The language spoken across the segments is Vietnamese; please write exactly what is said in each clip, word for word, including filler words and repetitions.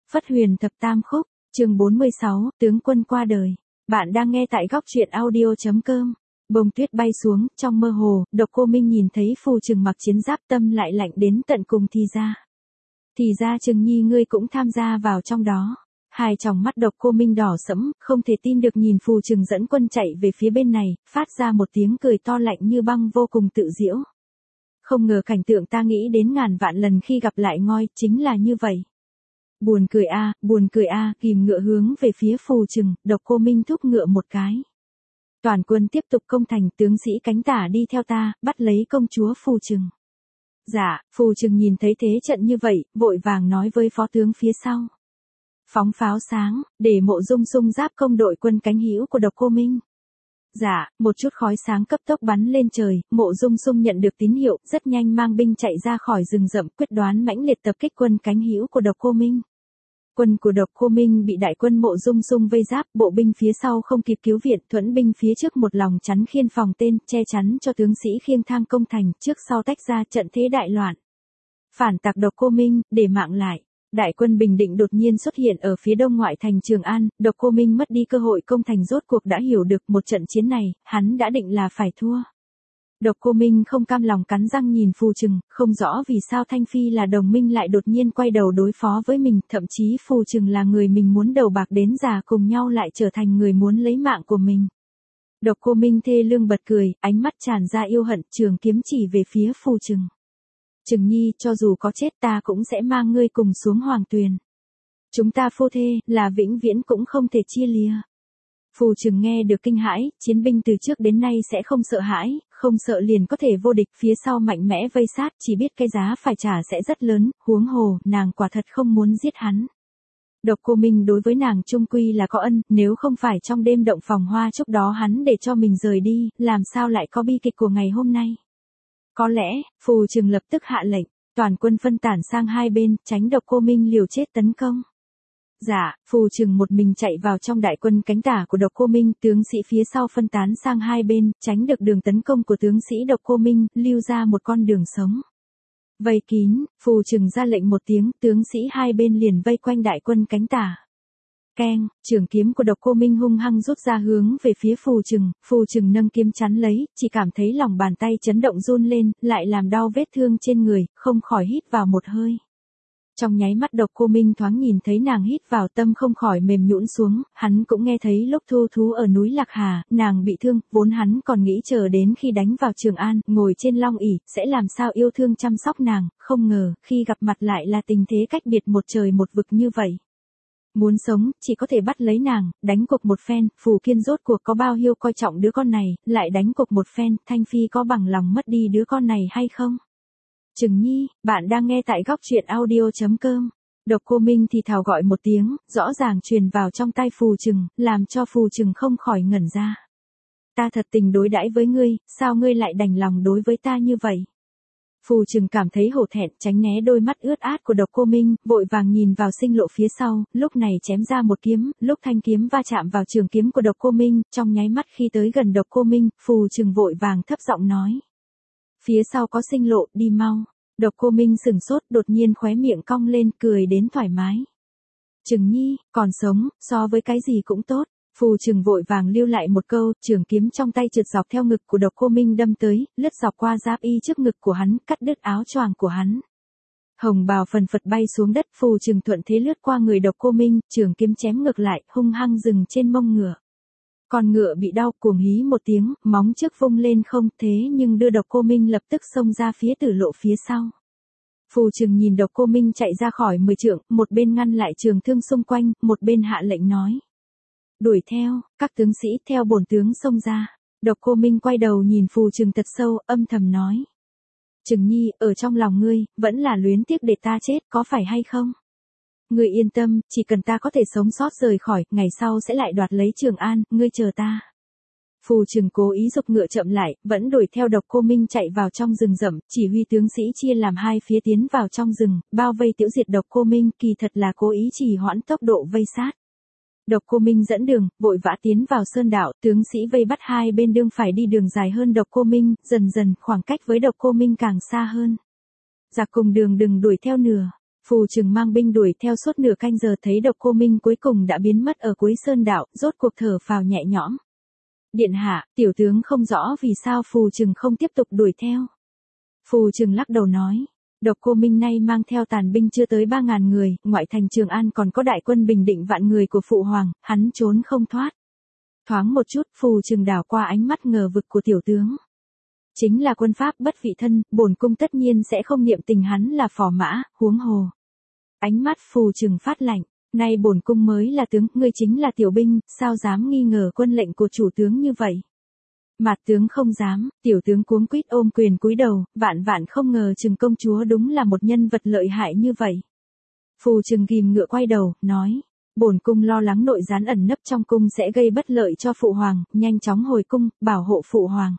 Phất Huyền Thập Tam Khúc, chương bốn mươi sáu, tướng quân qua đời. Bạn đang nghe tại góc truyện audio chấm com. Bông tuyết bay xuống, trong mơ hồ, Độc Cô Minh nhìn thấy Phù Trừng mặc chiến giáp, tâm lại lạnh đến tận cùng. Thì ra, thì ra Trừng Nhi ngươi cũng tham gia vào trong đó. Hai tròng mắt Độc Cô Minh đỏ sẫm, không thể tin được nhìn Phù Trừng dẫn quân chạy về phía bên này, phát ra một tiếng cười to lạnh như băng vô cùng tự diễu. Không ngờ cảnh tượng ta nghĩ đến ngàn vạn lần khi gặp lại ngoi, chính là như vậy. Buồn cười a, à, buồn cười a, à, kìm ngựa hướng về phía Phù Trừng, Độc Cô Minh thúc ngựa một cái. Toàn quân tiếp tục công thành, tướng sĩ cánh tả đi theo ta, bắt lấy công chúa Phù Trừng. Dạ, Phù Trừng nhìn thấy thế trận như vậy, vội vàng nói với phó tướng phía sau. Phóng pháo sáng, để Mộ Dung xung giáp công đội quân cánh hữu của Độc Cô Minh. Dạ, một chút khói sáng cấp tốc bắn lên trời, Mộ Dung xung nhận được tín hiệu, rất nhanh mang binh chạy ra khỏi rừng rậm, quyết đoán mãnh liệt tập kích quân cánh hữu của Độc Cô Minh. Quân của Độc Cô Minh bị đại quân Mộ Dung xung vây giáp, bộ binh phía sau không kịp cứu viện, thuẫn binh phía trước một lòng chắn khiên phòng tên, che chắn cho tướng sĩ khiêng thang công thành, trước sau tách ra, trận thế đại loạn. Phản tặc Độc Cô Minh, để mạng lại. Đại quân Bình Định đột nhiên xuất hiện ở phía đông ngoại thành Trường An, Độc Cô Minh mất đi cơ hội công thành, rốt cuộc đã hiểu được một trận chiến này, hắn đã định là phải thua. Độc Cô Minh không cam lòng cắn răng nhìn Phù Trừng, không rõ vì sao Thanh Phi là đồng minh lại đột nhiên quay đầu đối phó với mình, thậm chí Phù Trừng là người mình muốn đầu bạc đến già cùng nhau lại trở thành người muốn lấy mạng của mình. Độc Cô Minh thê lương bật cười, ánh mắt tràn ra yêu hận, trường kiếm chỉ về phía Phù Trừng. Trừng Nhi, cho dù có chết ta cũng sẽ mang ngươi cùng xuống Hoàng Tuyền. Chúng ta phu thê, là vĩnh viễn cũng không thể chia lìa. Phù Trừng nghe được kinh hãi, chiến binh từ trước đến nay sẽ không sợ hãi, không sợ liền có thể vô địch, phía sau mạnh mẽ vây sát, chỉ biết cái giá phải trả sẽ rất lớn, huống hồ, nàng quả thật không muốn giết hắn. Độc Cô Minh đối với nàng chung quy là có ân, nếu không phải trong đêm động phòng hoa chúc đó hắn để cho mình rời đi, làm sao lại có bi kịch của ngày hôm nay. Có lẽ, Phù Trừng lập tức hạ lệnh, toàn quân phân tản sang hai bên, tránh Độc Cô Minh liều chết tấn công. Dạ, Phù Trừng một mình chạy vào trong đại quân cánh tả của Độc Cô Minh, tướng sĩ phía sau phân tán sang hai bên, tránh được đường tấn công của tướng sĩ Độc Cô Minh, lưu ra một con đường sống. Vây kín, Phù Trừng ra lệnh một tiếng, tướng sĩ hai bên liền vây quanh đại quân cánh tả. Keng, trường kiếm của Độc Cô Minh hung hăng rút ra hướng về phía Phù Trừng, Phù Trừng nâng kiếm chắn lấy, chỉ cảm thấy lòng bàn tay chấn động run lên, lại làm đau vết thương trên người, không khỏi hít vào một hơi. Trong nháy mắt Độc Cô Minh thoáng nhìn thấy nàng hít vào, tâm không khỏi mềm nhũn xuống, hắn cũng nghe thấy lúc thu thú ở núi Lạc Hà, nàng bị thương, vốn hắn còn nghĩ chờ đến khi đánh vào Trường An, ngồi trên long ỷ sẽ làm sao yêu thương chăm sóc nàng, không ngờ, khi gặp mặt lại là tình thế cách biệt một trời một vực như vậy. Muốn sống, chỉ có thể bắt lấy nàng, đánh cuộc một phen, Phù Kiên rốt cuộc có bao nhiêu coi trọng đứa con này, lại đánh cuộc một phen, Thanh Phi có bằng lòng mất đi đứa con này hay không? Trừng Nhi, bạn đang nghe tại góc truyện audio chấm com. Độc Cô Minh thì thào gọi một tiếng, rõ ràng truyền vào trong tai Phù Trừng, làm cho Phù Trừng không khỏi ngẩn ra. Ta thật tình đối đãi với ngươi, sao ngươi lại đành lòng đối với ta như vậy? Phù Trừng cảm thấy hổ thẹn, tránh né đôi mắt ướt át của Độc Cô Minh, vội vàng nhìn vào sinh lộ phía sau, lúc này chém ra một kiếm, lúc thanh kiếm va chạm vào trường kiếm của Độc Cô Minh, trong nháy mắt khi tới gần Độc Cô Minh, Phù Trừng vội vàng thấp giọng nói. Phía sau có sinh lộ, đi mau. Độc Cô Minh sừng sốt, đột nhiên khóe miệng cong lên, cười đến thoải mái. Trừng Nhi, còn sống, so với cái gì cũng tốt. Phù Trừng vội vàng lưu lại một câu, trường kiếm trong tay trượt dọc theo ngực của Độc Cô Minh đâm tới, lướt dọc qua giáp y trước ngực của hắn, cắt đứt áo choàng của hắn. Hồng bào phần phật bay xuống đất, Phù Trừng thuận thế lướt qua người Độc Cô Minh, trường kiếm chém ngược lại, hung hăng dừng trên mông ngựa. Con ngựa bị đau, cuồng hí một tiếng, móng trước vung lên không, thế nhưng đưa Độc Cô Minh lập tức xông ra phía tử lộ phía sau. Phù Trừng nhìn Độc Cô Minh chạy ra khỏi mười trượng, một bên ngăn lại trường thương xung quanh, một bên hạ lệnh nói. Đuổi theo, các tướng sĩ theo bổn tướng xông ra. Độc Cô Minh quay đầu nhìn Phù Trừng thật sâu, âm thầm nói. Trừng Nhi, ở trong lòng ngươi, vẫn là luyến tiếc để ta chết, có phải hay không? Ngươi yên tâm, chỉ cần ta có thể sống sót rời khỏi, ngày sau sẽ lại đoạt lấy Trường An, ngươi chờ ta. Phù Trừng cố ý giục ngựa chậm lại, vẫn đuổi theo Độc Cô Minh chạy vào trong rừng rậm, chỉ huy tướng sĩ chia làm hai phía tiến vào trong rừng, bao vây tiêu diệt Độc Cô Minh, kỳ thật là cố ý trì hoãn tốc độ vây sát. Độc Cô Minh dẫn đường, vội vã tiến vào sơn đạo, tướng sĩ vây bắt hai bên đương phải đi đường dài hơn Độc Cô Minh, dần dần khoảng cách với Độc Cô Minh càng xa hơn. Giặc cùng đường đừng đuổi theo nửa. Phù Trừng mang binh đuổi theo suốt nửa canh giờ, thấy Độc Cô Minh cuối cùng đã biến mất ở cuối sơn đạo, rốt cuộc thở phào nhẹ nhõm. Điện hạ, tiểu tướng không rõ vì sao Phù Trừng không tiếp tục đuổi theo. Phù Trừng lắc đầu nói, Độc Cô Minh nay mang theo tàn binh chưa tới ba ngàn người, ngoại thành Trường An còn có đại quân Bình Định vạn người của Phụ Hoàng, hắn trốn không thoát. Thoáng một chút, Phù Trừng đảo qua ánh mắt ngờ vực của tiểu tướng. Chính là quân pháp bất vị thân, bổn cung tất nhiên sẽ không niệm tình hắn là phò mã, huống hồ. Ánh mắt Phù Trừng phát lạnh, nay bổn cung mới là tướng, ngươi chính là tiểu binh, sao dám nghi ngờ quân lệnh của chủ tướng như vậy. Mạt tướng không dám, tiểu tướng cuống quýt ôm quyền cúi đầu, vạn vạn không ngờ Trừng công chúa đúng là một nhân vật lợi hại như vậy. Phù Trừng ghim ngựa quay đầu, nói, bổn cung lo lắng nội gián ẩn nấp trong cung sẽ gây bất lợi cho Phụ Hoàng, nhanh chóng hồi cung, bảo hộ Phụ Hoàng.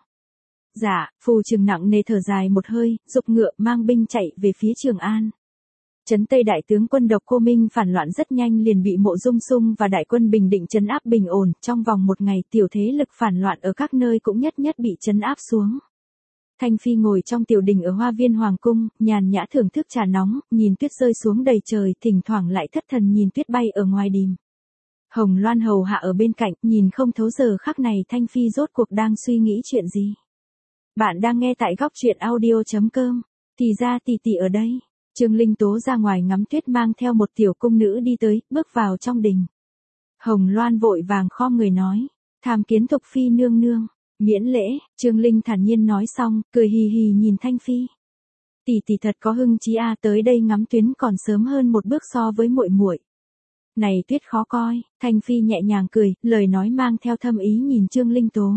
Dạ, Phù Trừng nặng nề thở dài một hơi, dục ngựa mang binh chạy về phía Trường An. Trấn Tây đại tướng quân Độc Cô Minh phản loạn rất nhanh liền bị Mộ Dung Sung và đại quân Bình Định trấn áp bình ổn, trong vòng một ngày tiểu thế lực phản loạn ở các nơi cũng nhất nhất bị trấn áp xuống. Thanh Phi ngồi trong tiểu đình ở Hoa Viên Hoàng cung, nhàn nhã thưởng thức trà nóng, nhìn tuyết rơi xuống đầy trời, thỉnh thoảng lại thất thần nhìn tuyết bay ở ngoài đìm. Hồng Loan hầu hạ ở bên cạnh, nhìn không thấu giờ khắc này Thanh Phi rốt cuộc đang suy nghĩ chuyện gì. Bạn đang nghe tại góc truyện audio chấm com, thì ra tỷ tỷ ở đây. Trương Linh Tố ra ngoài ngắm tuyết mang theo một tiểu cung nữ đi tới, bước vào trong đình. Hồng Loan vội vàng khom người nói, tham kiến Thục Phi nương nương, miễn lễ. Trương Linh thản nhiên nói xong, cười hì hì nhìn Thanh Phi. Tỷ tỷ thật có hưng chí a, tới đây ngắm tuyến còn sớm hơn một bước so với muội muội. Này tuyết khó coi, Thanh Phi nhẹ nhàng cười, lời nói mang theo thâm ý nhìn Trương Linh Tố.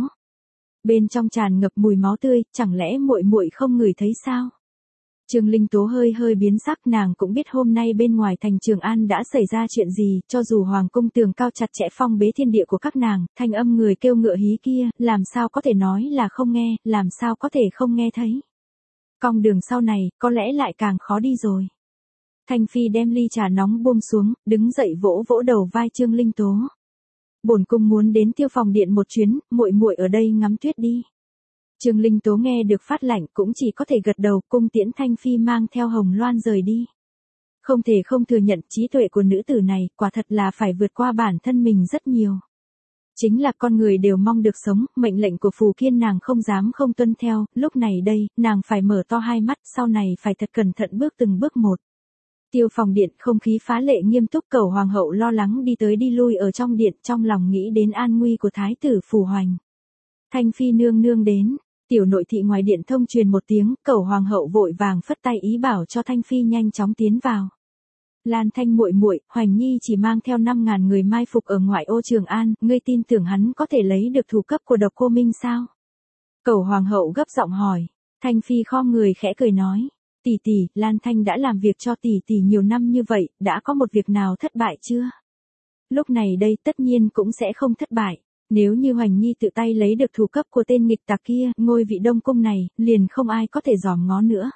Bên trong tràn ngập mùi máu tươi, chẳng lẽ muội muội không ngửi thấy sao? Trương Linh Tố hơi hơi biến sắc, nàng cũng biết hôm nay bên ngoài thành Trường An đã xảy ra chuyện gì, cho dù hoàng cung tường cao chặt chẽ phong bế thiên địa của các nàng, thanh âm người kêu ngựa hí kia, làm sao có thể nói là không nghe, làm sao có thể không nghe thấy. Cong đường sau này, có lẽ lại càng khó đi rồi. Thanh Phi đem ly trà nóng buông xuống, đứng dậy vỗ vỗ đầu vai Trương Linh Tố. Bổn cung muốn đến Tiêu Phòng điện một chuyến, muội muội ở đây ngắm tuyết đi. Trương Linh Tố nghe được phát lạnh cũng chỉ có thể gật đầu, cung tiễn Thanh Phi mang theo Hồng Loan rời đi. Không thể không thừa nhận trí tuệ của nữ tử này, quả thật là phải vượt qua bản thân mình rất nhiều. Chính là con người đều mong được sống, mệnh lệnh của Phù Kiên nàng không dám không tuân theo, lúc này đây, nàng phải mở to hai mắt, sau này phải thật cẩn thận bước từng bước một. Tiêu Phòng điện không khí phá lệ nghiêm túc, Cẩu hoàng hậu lo lắng đi tới đi lui ở trong điện, trong lòng nghĩ đến an nguy của thái tử Phù Hoành. Thanh Phi nương nương đến, tiểu nội thị ngoài điện thông truyền một tiếng, Cẩu hoàng hậu vội vàng phất tay ý bảo cho Thanh Phi nhanh chóng tiến vào. Lan Thanh muội muội, Hoành Nhi chỉ mang theo năm ngàn người mai phục ở ngoại ô Trường An, ngươi tin tưởng hắn có thể lấy được thủ cấp của Độc Cô Minh sao? Cẩu hoàng hậu gấp giọng hỏi. Thanh Phi khom người khẽ cười nói, tỷ tỷ, Lan Thanh đã làm việc cho tỷ tỷ nhiều năm như vậy, đã có một việc nào thất bại chưa? Lúc này đây tất nhiên cũng sẽ không thất bại. Nếu như Hoành Nhi tự tay lấy được thủ cấp của tên nghịch tặc kia, ngôi vị Đông cung này, liền không ai có thể dòm ngó nữa.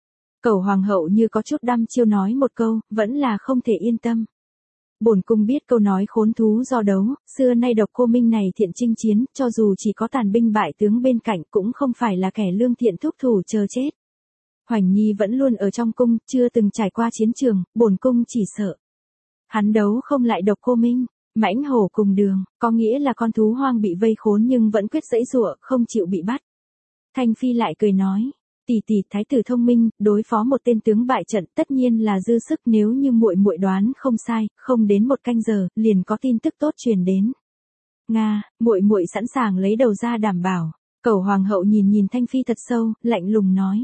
Cẩu hoàng hậu như có chút đăm chiêu nói một câu, vẫn là không thể yên tâm. Bổn cung biết câu nói khốn thú do đấu, xưa nay Độc Cô Minh này thiện chinh chiến, cho dù chỉ có tàn binh bại tướng bên cạnh cũng không phải là kẻ lương thiện thúc thủ chờ chết. Hoành Nhi vẫn luôn ở trong cung, chưa từng trải qua chiến trường, bổn cung chỉ sợ hắn đấu không lại Độc Cô Minh. Mãnh hổ cùng đường, có nghĩa là con thú hoang bị vây khốn nhưng vẫn quyết giãy giụa, không chịu bị bắt. Thanh Phi lại cười nói, tỷ tỷ, thái tử thông minh, đối phó một tên tướng bại trận tất nhiên là dư sức, nếu như muội muội đoán không sai, không đến một canh giờ, liền có tin tức tốt truyền đến. Nga, muội muội sẵn sàng lấy đầu ra đảm bảo. Cẩu hoàng hậu nhìn nhìn Thanh Phi thật sâu, lạnh lùng nói.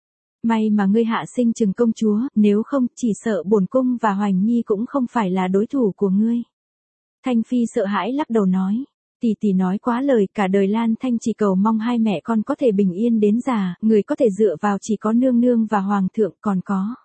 May mà ngươi hạ sinh Trừng công chúa, nếu không, chỉ sợ bổn cung và Hoành Nhi cũng không phải là đối thủ của ngươi. Thanh Phi sợ hãi lắc đầu nói, tỷ tỷ nói quá lời, cả đời Lan Thanh chỉ cầu mong hai mẹ con có thể bình yên đến già, người có thể dựa vào chỉ có nương nương và hoàng thượng, còn có.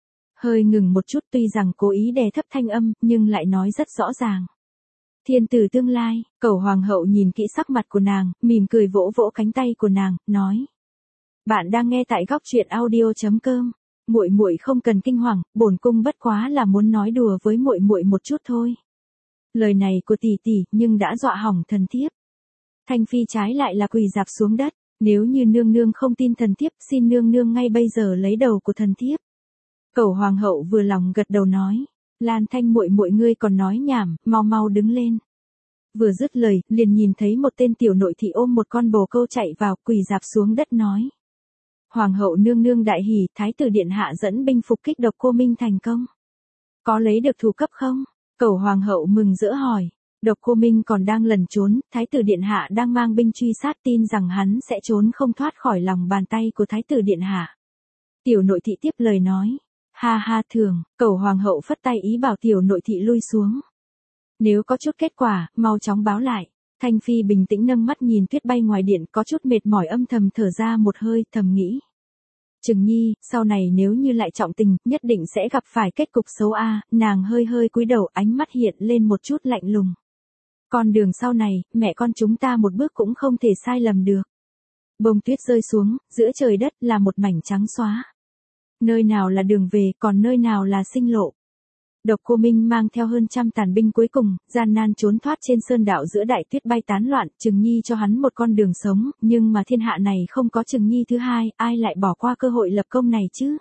Hơi ngừng một chút, tuy rằng cố ý đè thấp thanh âm, nhưng lại nói rất rõ ràng. Thiên tử tương lai. Cẩu hoàng hậu nhìn kỹ sắc mặt của nàng, mỉm cười vỗ vỗ cánh tay của nàng, nói. Bạn đang nghe tại góc truyện audio chấm com. Muội muội không cần kinh hoàng, bổn cung bất quá là muốn nói đùa với muội muội một chút thôi. Lời này của tỷ tỷ, nhưng đã dọa hỏng thần thiếp. Thanh Phi trái lại là quỳ rạp xuống đất, nếu như nương nương không tin thần thiếp, xin nương nương ngay bây giờ lấy đầu của thần thiếp. Cẩu hoàng hậu vừa lòng gật đầu nói, Lan Thanh muội muội ngươi còn nói nhảm, mau mau đứng lên. Vừa dứt lời, liền nhìn thấy một tên tiểu nội thị ôm một con bồ câu chạy vào, quỳ rạp xuống đất nói. Hoàng hậu nương nương đại hỉ, thái tử điện hạ dẫn binh phục kích Độc Cô Minh thành công. Có lấy được thủ cấp không? Cẩu hoàng hậu mừng rỡ hỏi. Độc Cô Minh còn đang lẩn trốn, thái tử điện hạ đang mang binh truy sát, tin rằng hắn sẽ trốn không thoát khỏi lòng bàn tay của thái tử điện hạ. Tiểu nội thị tiếp lời nói. Ha ha thường, cẩu hoàng hậu phất tay ý bảo tiểu nội thị lui xuống. Nếu có chút kết quả, mau chóng báo lại. Thanh Phi bình tĩnh nâng mắt nhìn tuyết bay ngoài điện, có chút mệt mỏi âm thầm thở ra một hơi, thầm nghĩ. Trừng Nhi, sau này nếu như lại trọng tình, nhất định sẽ gặp phải kết cục xấu a. Nàng hơi hơi cúi đầu, ánh mắt hiện lên một chút lạnh lùng. Con đường sau này, mẹ con chúng ta một bước cũng không thể sai lầm được. Bông tuyết rơi xuống, giữa trời đất là một mảnh trắng xóa. Nơi nào là đường về, còn nơi nào là sinh lộ. Độc Cô Minh mang theo hơn trăm tàn binh cuối cùng, gian nan trốn thoát trên sơn đạo giữa đại tuyết bay tán loạn, Trừng Nhi cho hắn một con đường sống, nhưng mà thiên hạ này không có Trừng Nhi thứ hai, ai lại bỏ qua cơ hội lập công này chứ?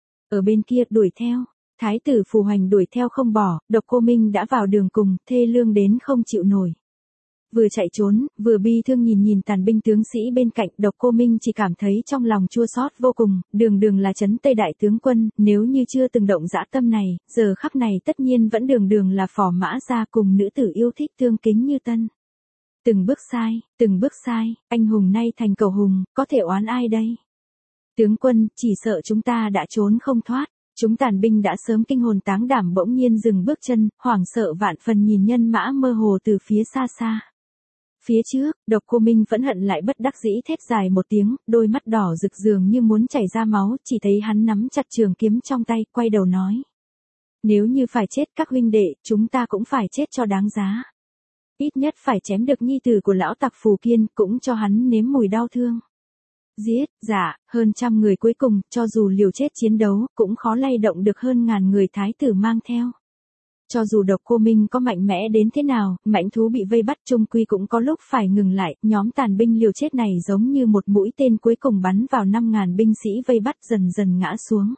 Ở bên kia đuổi theo, thái tử Phù Hoành đuổi theo không bỏ, Độc Cô Minh đã vào đường cùng, thê lương đến không chịu nổi. Vừa chạy trốn, vừa bi thương nhìn nhìn tàn binh tướng sĩ bên cạnh, Độc Cô Minh chỉ cảm thấy trong lòng chua xót vô cùng, đường đường là trấn Tây đại tướng quân, nếu như chưa từng động dã tâm này, giờ khắc này tất nhiên vẫn đường đường là phò mã gia cùng nữ tử yêu thích thương kính như tân. Từng bước sai, từng bước sai, anh hùng nay thành cẩu hùng, có thể oán ai đây? Tướng quân, chỉ sợ chúng ta đã trốn không thoát. Chúng tàn binh đã sớm kinh hồn táng đảm bỗng nhiên dừng bước chân, hoảng sợ vạn phần nhìn nhân mã mơ hồ từ phía xa xa. Phía trước, Độc Cô Minh vẫn hận lại bất đắc dĩ thét dài một tiếng, đôi mắt đỏ rực dường như muốn chảy ra máu, chỉ thấy hắn nắm chặt trường kiếm trong tay, quay đầu nói. Nếu như phải chết các huynh đệ, chúng ta cũng phải chết cho đáng giá. Ít nhất phải chém được nhi tử của lão tặc Phù Kiên, cũng cho hắn nếm mùi đau thương. Giết, dạ, hơn trăm người cuối cùng, cho dù liều chết chiến đấu, cũng khó lay động được hơn ngàn người thái tử mang theo. Cho dù Độc Cô Minh có mạnh mẽ đến thế nào, mãnh thú bị vây bắt chung quy cũng có lúc phải ngừng lại, nhóm tàn binh liều chết này giống như một mũi tên cuối cùng bắn vào năm ngàn binh sĩ vây bắt dần dần ngã xuống.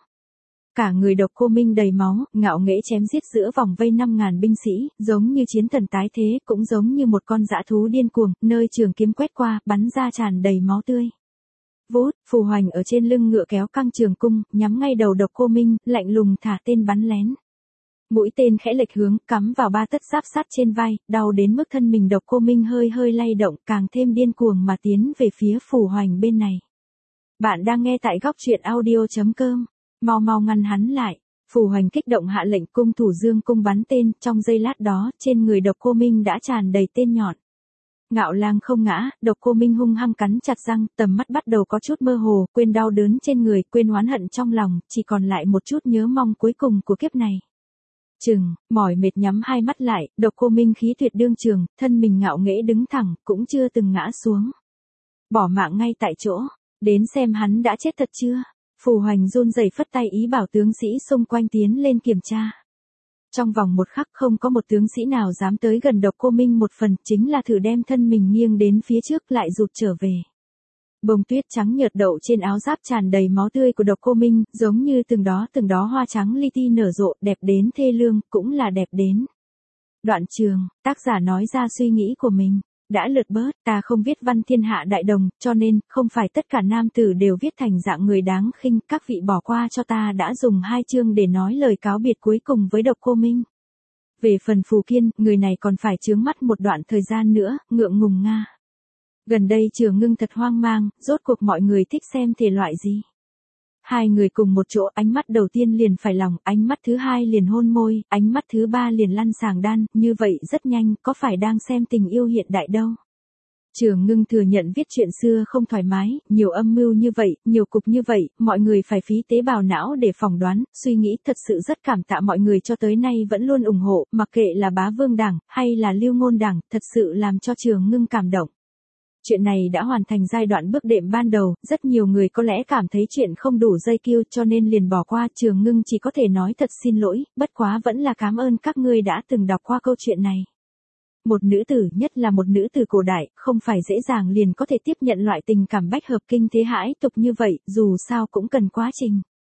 Cả người Độc Cô Minh đầy máu, ngạo nghễ chém giết giữa vòng vây năm ngàn binh sĩ, giống như chiến thần tái thế, cũng giống như một con dã thú điên cuồng, nơi trường kiếm quét qua, bắn ra tràn đầy máu tươi. Vút, Phù Hoành ở trên lưng ngựa kéo căng trường cung, nhắm ngay đầu Độc Cô Minh, lạnh lùng thả tên bắn lén. Mũi tên khẽ lệch hướng, cắm vào ba tấc giáp sắt trên vai, đau đến mức thân mình Độc Cô Minh hơi hơi lay động, càng thêm điên cuồng mà tiến về phía Phù Hoành bên này. Bạn đang nghe tại góc truyện audio chấm com, mau mau ngăn hắn lại. Phù Hoành kích động hạ lệnh, cung thủ dương cung bắn tên, trong giây lát đó, trên người Độc Cô Minh đã tràn đầy tên nhọn. Ngạo lang không ngã, Độc Cô Minh hung hăng cắn chặt răng, tầm mắt bắt đầu có chút mơ hồ, quên đau đớn trên người, quên oán hận trong lòng, chỉ còn lại một chút nhớ mong cuối cùng của kiếp này. Chừng, mỏi mệt nhắm hai mắt lại, Độc Cô Minh khí tuyệt đương trường, thân mình ngạo nghễ đứng thẳng, cũng chưa từng ngã xuống. Bỏ mạng ngay tại chỗ, đến xem hắn đã chết thật chưa. Phù Hoành run rẩy phất tay ý bảo tướng sĩ xung quanh tiến lên kiểm tra. Trong vòng một khắc không có một tướng sĩ nào dám tới gần Độc Cô Minh một phần, chính là thử đem thân mình nghiêng đến phía trước lại rụt trở về. Bông tuyết trắng nhợt đậu trên áo giáp tràn đầy máu tươi của Độc Cô Minh, giống như từng đó từng đó hoa trắng li ti nở rộ, đẹp đến thê lương, cũng là đẹp đến. Đoạn trường, tác giả nói ra suy nghĩ của mình. Đã lượt bớt, ta không viết văn thiên hạ đại đồng, cho nên, không phải tất cả nam tử đều viết thành dạng người đáng khinh, các vị bỏ qua cho ta đã dùng hai chương để nói lời cáo biệt cuối cùng với Độc Cô Minh. Về phần Phù Kiên, người này còn phải chướng mắt một đoạn thời gian nữa, ngượng ngùng nga. Gần đây Trường Ngưng thật hoang mang, rốt cuộc mọi người thích xem thể loại gì. Hai người cùng một chỗ, ánh mắt đầu tiên liền phải lòng, ánh mắt thứ hai liền hôn môi, ánh mắt thứ ba liền lăn sàng đan, như vậy rất nhanh, có phải đang xem tình yêu hiện đại đâu. Trường Ngưng thừa nhận viết chuyện xưa không thoải mái, nhiều âm mưu như vậy, nhiều cục như vậy, mọi người phải phí tế bào não để phỏng đoán, suy nghĩ, thật sự rất cảm tạ mọi người cho tới nay vẫn luôn ủng hộ, mặc kệ là Bá Vương Đảng, hay là Lưu Ngôn Đảng, thật sự làm cho Trường Ngưng cảm động. Chuyện này đã hoàn thành giai đoạn bước đệm ban đầu, rất nhiều người có lẽ cảm thấy chuyện không đủ dây kiêu cho nên liền bỏ qua. Trường Ngưng chỉ có thể nói thật xin lỗi, bất quá vẫn là cảm ơn các ngươi đã từng đọc qua câu chuyện này. Một nữ tử, nhất là một nữ tử cổ đại, không phải dễ dàng liền có thể tiếp nhận loại tình cảm bách hợp kinh thế hãi tục như vậy, dù sao cũng cần quá trình.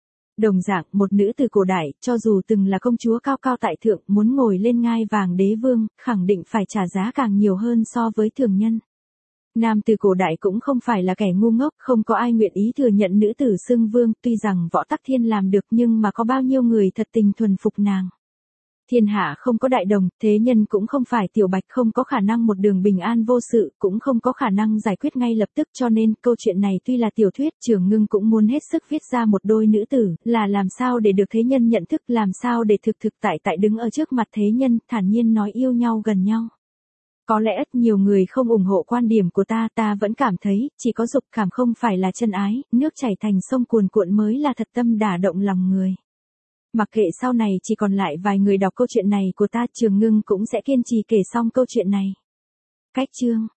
Đồng dạng, một nữ từ cổ đại, cho dù từng là công chúa cao cao tại thượng, muốn ngồi lên ngai vàng đế vương, khẳng định phải trả giá càng nhiều hơn so với thường nhân. Nam từ cổ đại cũng không phải là kẻ ngu ngốc, không có ai nguyện ý thừa nhận nữ tử xưng vương, tuy rằng Võ Tắc Thiên làm được nhưng mà có bao nhiêu người thật tình thuần phục nàng. Thiên hạ không có đại đồng, thế nhân cũng không phải tiểu bạch, không có khả năng một đường bình an vô sự, cũng không có khả năng giải quyết ngay lập tức, cho nên câu chuyện này tuy là tiểu thuyết, Trường Ngưng cũng muốn hết sức viết ra một đôi nữ tử, là làm sao để được thế nhân nhận thức, làm sao để thực thực tại tại đứng ở trước mặt thế nhân, thản nhiên nói yêu nhau gần nhau. Có lẽ nhiều người không ủng hộ quan điểm của ta, ta vẫn cảm thấy, chỉ có dục cảm không phải là chân ái, nước chảy thành sông cuồn cuộn mới là thật tâm đả động lòng người. Mặc kệ sau này chỉ còn lại vài người đọc câu chuyện này của ta, Trường Ngưng cũng sẽ kiên trì kể xong câu chuyện này. Cách chương